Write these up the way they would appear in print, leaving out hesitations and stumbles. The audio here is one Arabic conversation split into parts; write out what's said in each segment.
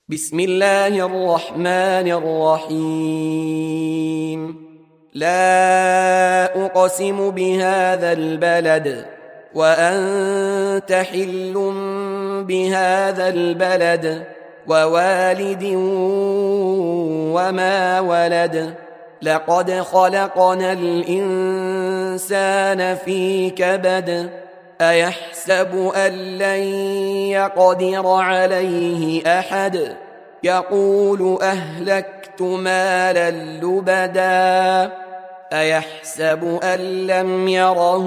بسم الله الرحمن الرحيم. لا أقسم بهذا البلد وأنت حل بهذا البلد ووالد وما ولد. لقد خلقنا الإنسان في كبد. أيحسب أن لن يقدر عليه أحد. يقول أهلكت مالا لبدا. أيحسب أن لم يره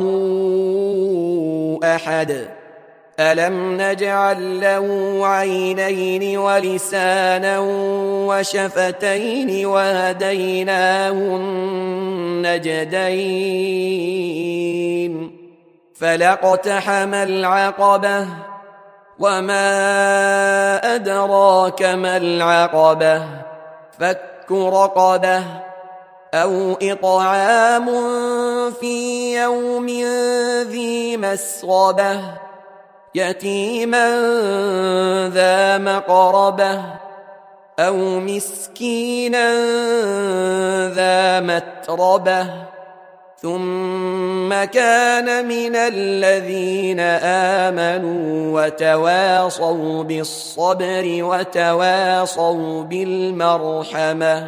أحد. ألم نجعل له عينين ولسانا وشفتين وهديناه النجدين. فلاقتحم العقبة وما أدراك ما العقبة. فك رقبة أو إطعام في يوم ذي مسغبة يتيما ذا مقربة أو مسكينا ذا متربة ثم كان من الذين آمنوا وتواصوا بالصبر وتواصوا بالمرحمة.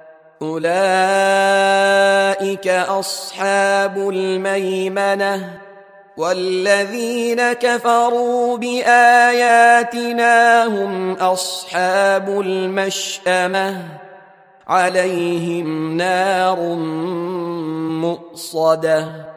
أولئك أصحاب الميمنة. والذين كفروا بآياتنا هم أصحاب المشأمة. عليهم نار مؤصدة.